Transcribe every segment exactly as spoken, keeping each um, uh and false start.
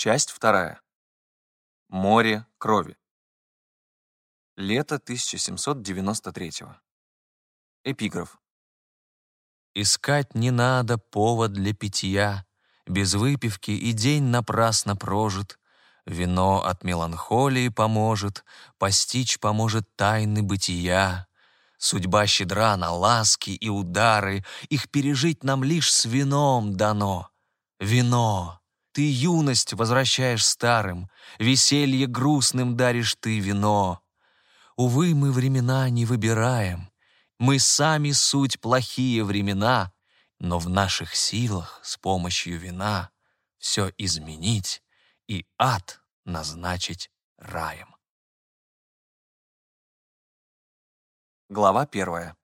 Часть вторая. Море крови. Лето тысяча семьсот девяносто третьего. Эпиграф. Искать не надо повод для питья, без выпивки и день напрасно прожит. Вино от меланхолии поможет, постичь поможет тайны бытия. Судьба щедра на ласки и удары, их пережить нам лишь с вином дано. Вино! Ты юность возвращаешь старым, веселье грустным даришь ты вино. Увы, мы времена не выбираем, мы сами суть плохие времена, но в наших силах с помощью вина все изменить и ад назначить раем. Глава первая.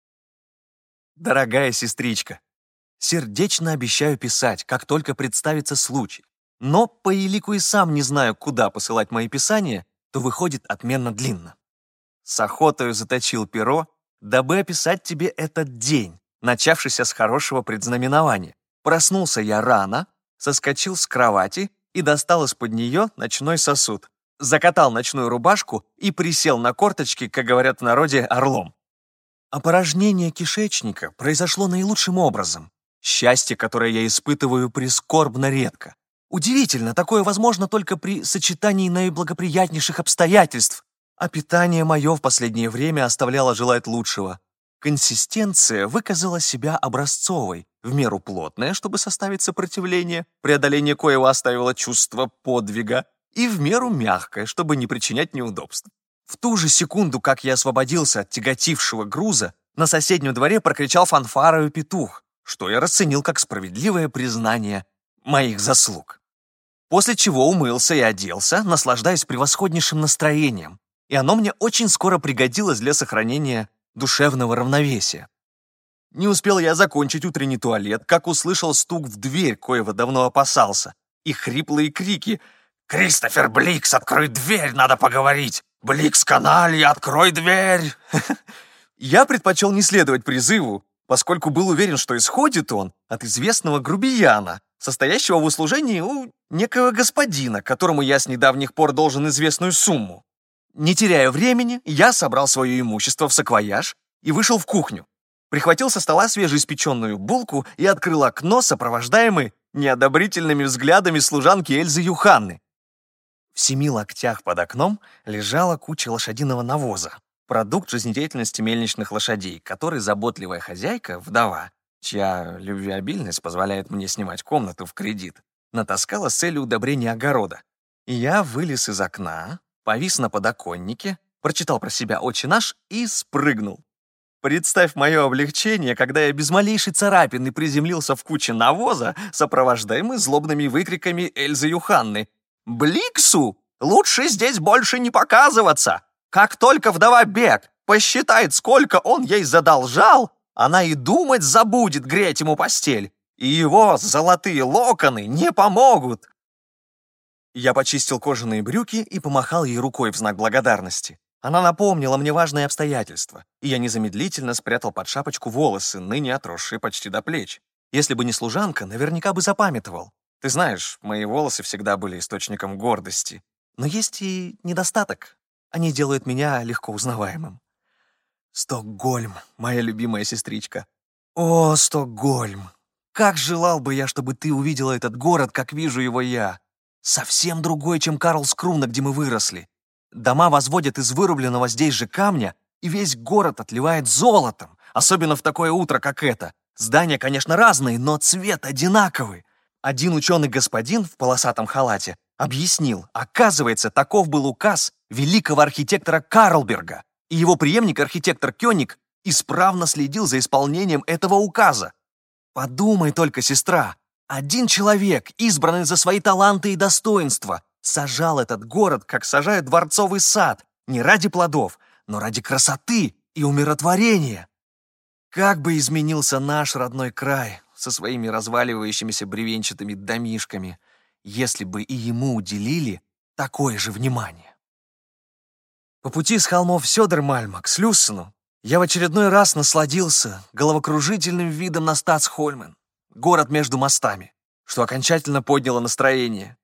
Дорогая сестричка, сердечно обещаю писать, как только представится случай. Но по елику и сам не знаю, куда посылать мои писания, то выходит отменно длинно. С охотою заточил перо, дабы описать тебе этот день, начавшийся с хорошего предзнаменования. Проснулся я рано, соскочил с кровати и достал из-под нее ночной сосуд. Закатал ночную рубашку и присел на корточки, как говорят в народе, орлом. Опорожнение кишечника произошло наилучшим образом. Счастье, которое я испытываю, прискорбно редко. Удивительно, такое возможно только при сочетании наиблагоприятнейших обстоятельств, а питание мое в последнее время оставляло желать лучшего. Консистенция выказала себя образцовой, в меру плотная, чтобы составить сопротивление, преодоление коего оставило чувство подвига, и в меру мягкая, чтобы не причинять неудобств. В ту же секунду, как я освободился от тяготившего груза, на соседнем дворе прокричал фанфарою петух, что я расценил как справедливое признание моих заслуг. После чего умылся и оделся, наслаждаясь превосходнейшим настроением, и оно мне очень скоро пригодилось для сохранения душевного равновесия. Не успел я закончить утренний туалет, как услышал стук в дверь, коего давно опасался, и хриплые крики: «Кристофер Бликс, открой дверь, надо поговорить! Бликс каналья, открой дверь!» Я предпочел не следовать призыву, поскольку был уверен, что исходит он от известного грубияна, состоящего в услужении у некого господина, которому я с недавних пор должен известную сумму. Не теряя времени, я собрал свое имущество в саквояж и вышел в кухню. Прихватил со стола свежеиспеченную булку и открыл окно, сопровождаемый неодобрительными взглядами служанки Эльзы Юханны. В семи локтях под окном лежала куча лошадиного навоза, продукт жизнедеятельности мельничных лошадей, который заботливая хозяйка, вдова, чья любвеобильность позволяет мне снимать комнату в кредит, натаскала с целью удобрения огорода. И я вылез из окна, повис на подоконнике, прочитал про себя «Отче наш» и спрыгнул. Представь мое облегчение, когда я без малейшей царапины приземлился в куче навоза, сопровождаемый злобными выкриками Эльзы Юханны. «Бликсу! Лучше здесь больше не показываться! Как только вдова Бек посчитает, сколько он ей задолжал, она и думать забудет греть ему постель, и его золотые локоны не помогут!» Я почистил кожаные брюки и помахал ей рукой в знак благодарности. Она напомнила мне важные обстоятельства, и я незамедлительно спрятал под шапочку волосы, ныне отросшие почти до плеч. Если бы не служанка, наверняка бы запамятовал. Ты знаешь, мои волосы всегда были источником гордости. Но есть и недостаток. Они делают меня легко узнаваемым. Стокгольм, моя любимая сестричка. О, Стокгольм! Как желал бы я, чтобы ты увидела этот город, как вижу его я. Совсем другой, чем Карлскруна, где мы выросли. Дома возводят из вырубленного здесь же камня, и весь город отливает золотом, особенно в такое утро, как это. Здания, конечно, разные, но цвет одинаковый. Один ученый-господин в полосатом халате объяснил, оказывается, таков был указ великого архитектора Карлберга, и его преемник, архитектор Кёник, исправно следил за исполнением этого указа. Подумай только, сестра, один человек, избранный за свои таланты и достоинства, сажал этот город, как сажают дворцовый сад, не ради плодов, но ради красоты и умиротворения. Как бы изменился наш родной край со своими разваливающимися бревенчатыми домишками, если бы и ему уделили такое же внимание. По пути с холмов Сёдермальма к Слюссену я в очередной раз насладился головокружительным видом на Стацхольмен, город между мостами, что окончательно подняло настроение.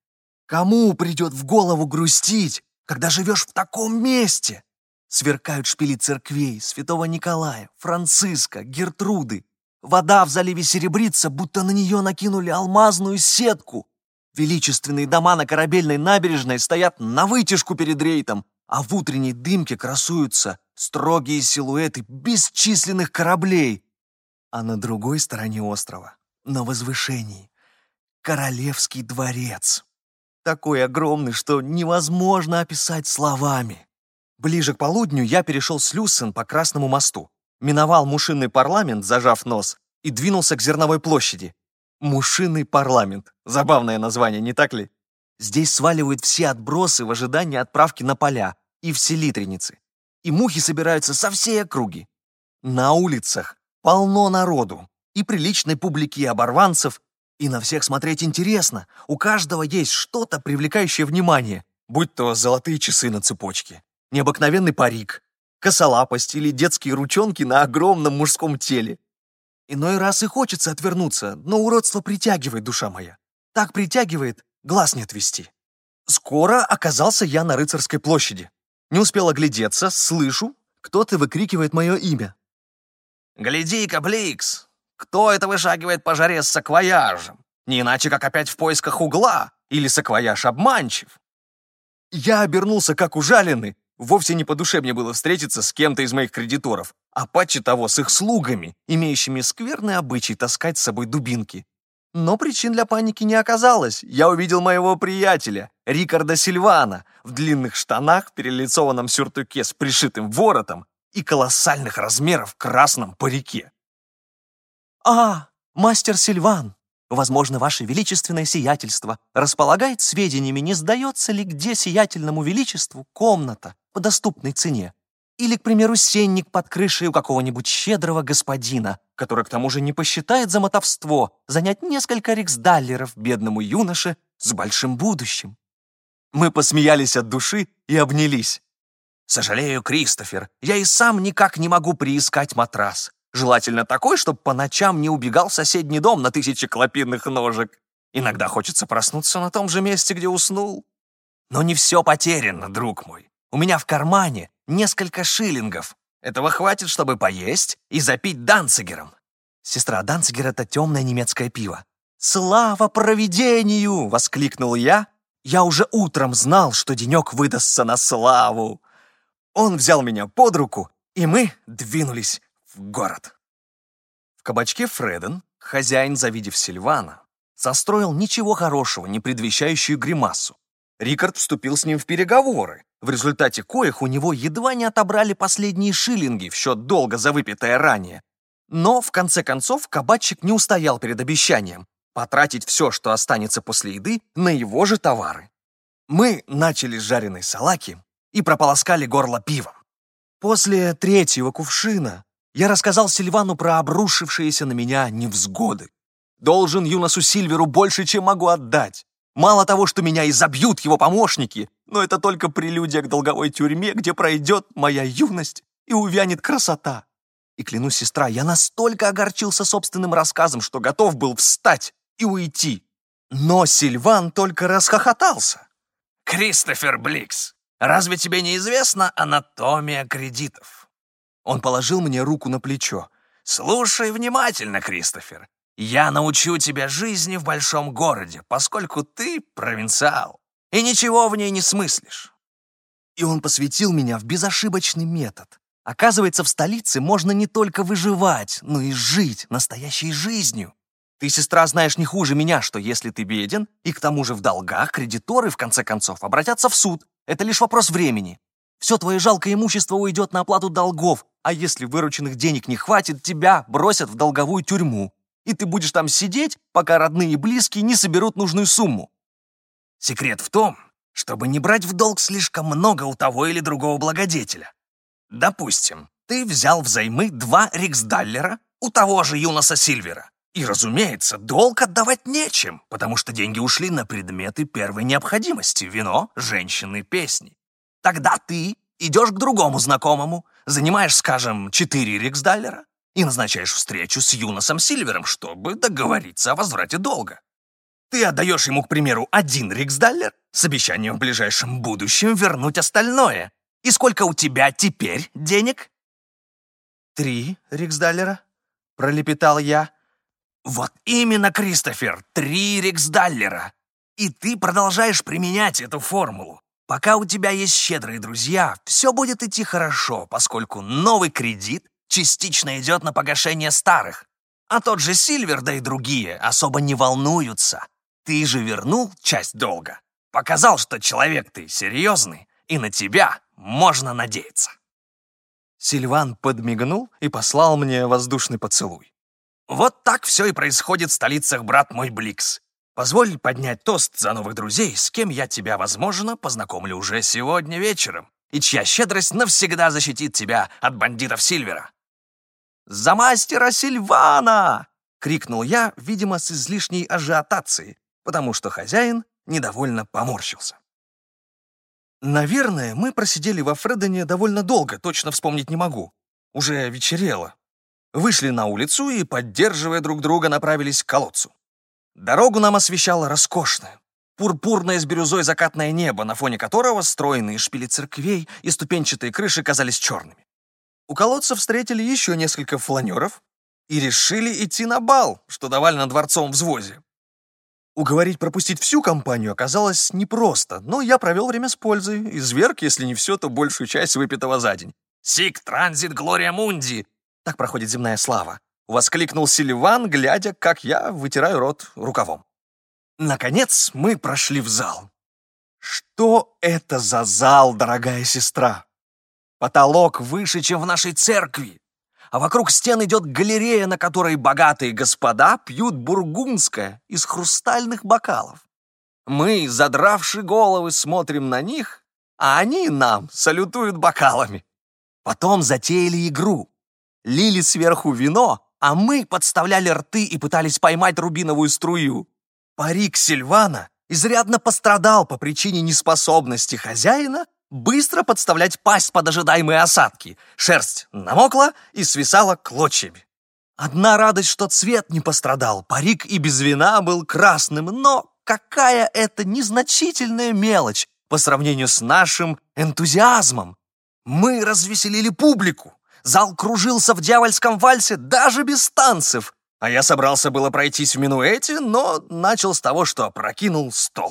Кому придет в голову грустить, когда живешь в таком месте? Сверкают шпили церквей Святого Николая, Франциска, Гертруды. Вода в заливе серебрится, будто на нее накинули алмазную сетку. Величественные дома на Корабельной набережной стоят на вытяжку перед рейтом, а в утренней дымке красуются строгие силуэты бесчисленных кораблей. А на другой стороне острова, на возвышении, Королевский дворец. Такой огромный, что невозможно описать словами. Ближе к полудню я перешел с Люссен по Красному мосту, миновал Мушиный парламент, зажав нос, и двинулся к Зерновой площади. Мушиный парламент. Забавное название, не так ли? Здесь сваливают все отбросы в ожидании отправки на поля и в селитреницы. И мухи собираются со всей округи. На улицах полно народу, и приличной публики и оборванцев, и на всех смотреть интересно. У каждого есть что-то, привлекающее внимание, будь то золотые часы на цепочке, необыкновенный парик, косолапость или детские ручонки на огромном мужском теле. Иной раз и хочется отвернуться, но уродство притягивает, душа моя. Так притягивает, глаз не отвести. Скоро оказался я на Рыцарской площади. Не успел оглядеться, слышу, кто-то выкрикивает мое имя. «Гляди-ка, Бликс! Кто это вышагивает по жаре с саквояжем? Не иначе, как опять в поисках угла, или саквояж обманчив». Я обернулся, как ужаленный. Вовсе не по душе мне было встретиться с кем-то из моих кредиторов, а паче того с их слугами, имеющими скверный обычай таскать с собой дубинки. Но причин для паники не оказалось. Я увидел моего приятеля, Рикарда Сильвана, в длинных штанах, перелицованном сюртуке с пришитым воротом и колоссальных размеров красном парике. «А, мастер Сильван, возможно, ваше величественное сиятельство располагает сведениями, не сдается ли где сиятельному величеству комната по доступной цене. Или, к примеру, сенник под крышей у какого-нибудь щедрого господина, который к тому же не посчитает за мотовство занять несколько риксдаллеров бедному юноше с большим будущим». Мы посмеялись от души и обнялись. «Сожалею, Кристофер, я и сам никак не могу приискать матрас. Желательно такой, чтобы по ночам не убегал в соседний дом на тысячи клопиных ножек. Иногда хочется проснуться на том же месте, где уснул. Но не все потеряно, друг мой. У меня в кармане несколько шиллингов. Этого хватит, чтобы поесть и запить данцигером». Сестра, данцигер — это темное немецкое пиво. «Слава провидению!» — воскликнул я. Я уже утром знал, что денек выдастся на славу. Он взял меня под руку, и мы двинулись в город. В кабачке Фреден хозяин, завидев Сильвана, состроил ничего хорошего, не предвещающую гримасу. Рикард вступил с ним в переговоры, в результате коих у него едва не отобрали последние шиллинги в счет долга за выпитое ранее. Но, в конце концов, кабачик не устоял перед обещанием потратить все, что останется после еды, на его же товары. Мы начали с жареной салаки и прополоскали горло пивом. После третьего кувшина я рассказал Сильвану про обрушившиеся на меня невзгоды. Должен Юносу Сильверу больше, чем могу отдать. Мало того, что меня изобьют его помощники, но это только прелюдия к долговой тюрьме, где пройдет моя юность и увянет красота. И клянусь, сестра, я настолько огорчился собственным рассказом, что готов был встать и уйти. Но Сильван только расхохотался. «Кристофер Бликс, разве тебе не известна анатомия кредитов?» Он положил мне руку на плечо. «Слушай внимательно, Кристофер. Я научу тебя жизни в большом городе, поскольку ты провинциал и ничего в ней не смыслишь». И он посвятил меня в безошибочный метод. Оказывается, в столице можно не только выживать, но и жить настоящей жизнью. Ты, сестра, знаешь не хуже меня, что если ты беден и к тому же в долгах, кредиторы, в конце концов, обратятся в суд. Это лишь вопрос времени. Все твое жалкое имущество уйдет на оплату долгов, а если вырученных денег не хватит, тебя бросят в долговую тюрьму. И ты будешь там сидеть, пока родные и близкие не соберут нужную сумму. Секрет в том, чтобы не брать в долг слишком много у того или другого благодетеля. Допустим, ты взял взаймы два риксдаллера у того же Юноса Сильвера. И, разумеется, долг отдавать нечем, потому что деньги ушли на предметы первой необходимости – вино, женщины, песни. Тогда ты идешь к другому знакомому, занимаешь, скажем, четыре риксдаллера и назначаешь встречу с Юносом Сильвером, чтобы договориться о возврате долга. Ты отдаешь ему, к примеру, один риксдаллер с обещанием в ближайшем будущем вернуть остальное. И сколько у тебя теперь денег? Три риксдаллера, пролепетал я. Вот именно, Кристофер, три риксдаллера. И ты продолжаешь применять эту формулу. Пока у тебя есть щедрые друзья, все будет идти хорошо, поскольку новый кредит частично идет на погашение старых. А тот же Сильвер, да и другие, особо не волнуются. Ты же вернул часть долга. Показал, что человек ты серьезный, и на тебя можно надеяться. Сильван подмигнул и послал мне воздушный поцелуй. Вот так все и происходит в столицах, брат мой Бликс. Позволь поднять тост за новых друзей, с кем я тебя, возможно, познакомлю уже сегодня вечером, и чья щедрость навсегда защитит тебя от бандитов Сильвера. «За мастера Сильвана!» — крикнул я, видимо, с излишней ажиотацией, потому что хозяин недовольно поморщился. Наверное, мы просидели во Фредоне довольно долго, точно вспомнить не могу. Уже вечерело. Вышли на улицу и, поддерживая друг друга, направились к колодцу. Дорогу нам освещало роскошное, пурпурное с бирюзой закатное небо, на фоне которого стройные шпили церквей и ступенчатые крыши казались черными. У колодца встретили еще несколько фланеров и решили идти на бал, что давали на дворцовом взвозе. Уговорить пропустить всю компанию оказалось непросто, но я провел время с пользой, изверг, если не все, то большую часть выпитого за день. «Сик транзит глория мунди!» Так проходит земная слава. Воскликнул Сильван, глядя, как я вытираю рот рукавом. Наконец мы прошли в зал. Что это за зал, дорогая сестра? Потолок выше, чем в нашей церкви, а вокруг стен идет галерея, на которой богатые господа пьют бургундское из хрустальных бокалов. Мы, задравши головы, смотрим на них, а они нам салютуют бокалами. Потом затеяли игру. Лили сверху вино, а мы подставляли рты и пытались поймать рубиновую струю. Парик Сильвана изрядно пострадал по причине неспособности хозяина быстро подставлять пасть под ожидаемые осадки. Шерсть намокла и свисала клочьями. Одна радость, что цвет не пострадал. Парик и без вина был красным, но какая это незначительная мелочь по сравнению с нашим энтузиазмом. Мы развеселили публику. Зал кружился в дьявольском вальсе даже без танцев, а я собрался было пройтись в минуэте, но начал с того, что опрокинул стол.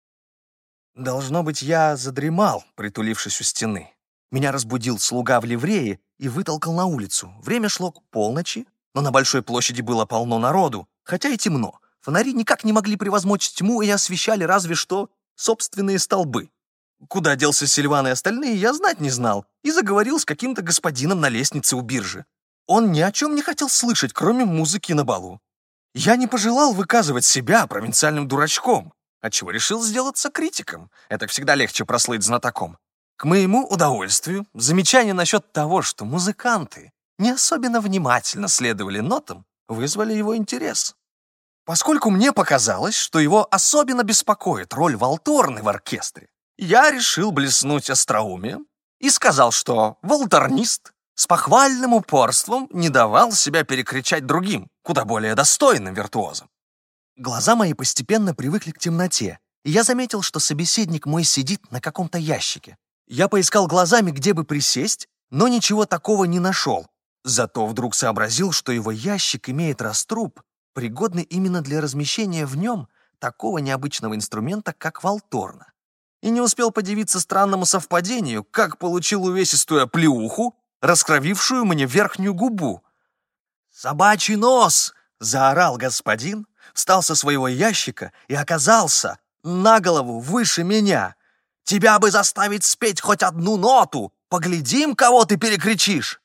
Должно быть, я задремал, притулившись у стены. Меня разбудил слуга в ливрее и вытолкал на улицу. Время шло к полночи, но на большой площади было полно народу, хотя и темно. Фонари никак не могли превозмочь тьму и освещали разве что собственные столбы. Куда делся Сильван и остальные, я знать не знал, и заговорил с каким-то господином на лестнице у биржи. Он ни о чем не хотел слышать, кроме музыки на балу. Я не пожелал выказывать себя провинциальным дурачком, отчего решил сделаться критиком. Это всегда легче прослыть знатоком. К моему удовольствию, замечание насчет того, что музыканты не особенно внимательно следовали нотам, вызвали его интерес. Поскольку мне показалось, что его особенно беспокоит роль валторны в оркестре, я решил блеснуть остроумием и сказал, что валторнист с похвальным упорством не давал себя перекричать другим, куда более достойным виртуозам. Глаза мои постепенно привыкли к темноте, и я заметил, что собеседник мой сидит на каком-то ящике. Я поискал глазами, где бы присесть, но ничего такого не нашел. Зато вдруг сообразил, что его ящик имеет раструб, пригодный именно для размещения в нем такого необычного инструмента, как валторна. И не успел подивиться странному совпадению, как получил увесистую оплеуху, раскровившую мне верхнюю губу. «Собачий нос!» — заорал господин, встал со своего ящика и оказался на голову выше меня. «Тебя бы заставить спеть хоть одну ноту! Поглядим, кого ты перекричишь!»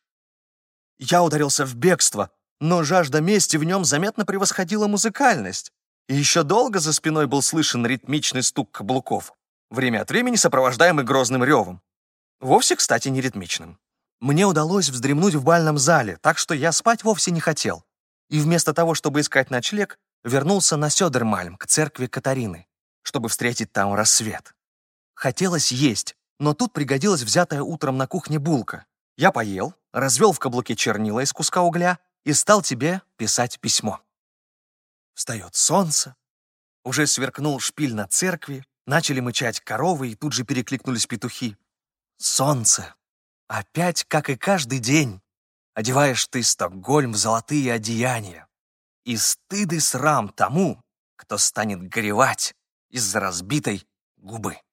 Я ударился в бегство, но жажда мести в нем заметно превосходила музыкальность, и еще долго за спиной был слышен ритмичный стук каблуков, время от времени сопровождаемый грозным ревом. Вовсе, кстати, не ритмичным. Мне удалось вздремнуть в бальном зале, так что я спать вовсе не хотел. И вместо того, чтобы искать ночлег, вернулся на Сёдермальм, к церкви Катарины, чтобы встретить там рассвет. Хотелось есть, но тут пригодилась взятая утром на кухне булка. Я поел, развел в каблуке чернила из куска угля и стал тебе писать письмо. Встает солнце. Уже сверкнул шпиль на церкви, начали мычать коровы, и тут же перекликнулись петухи. Солнце! Опять, как и каждый день, одеваешь ты Стокгольм в золотые одеяния. И стыд и срам тому, кто станет горевать из-за разбитой губы.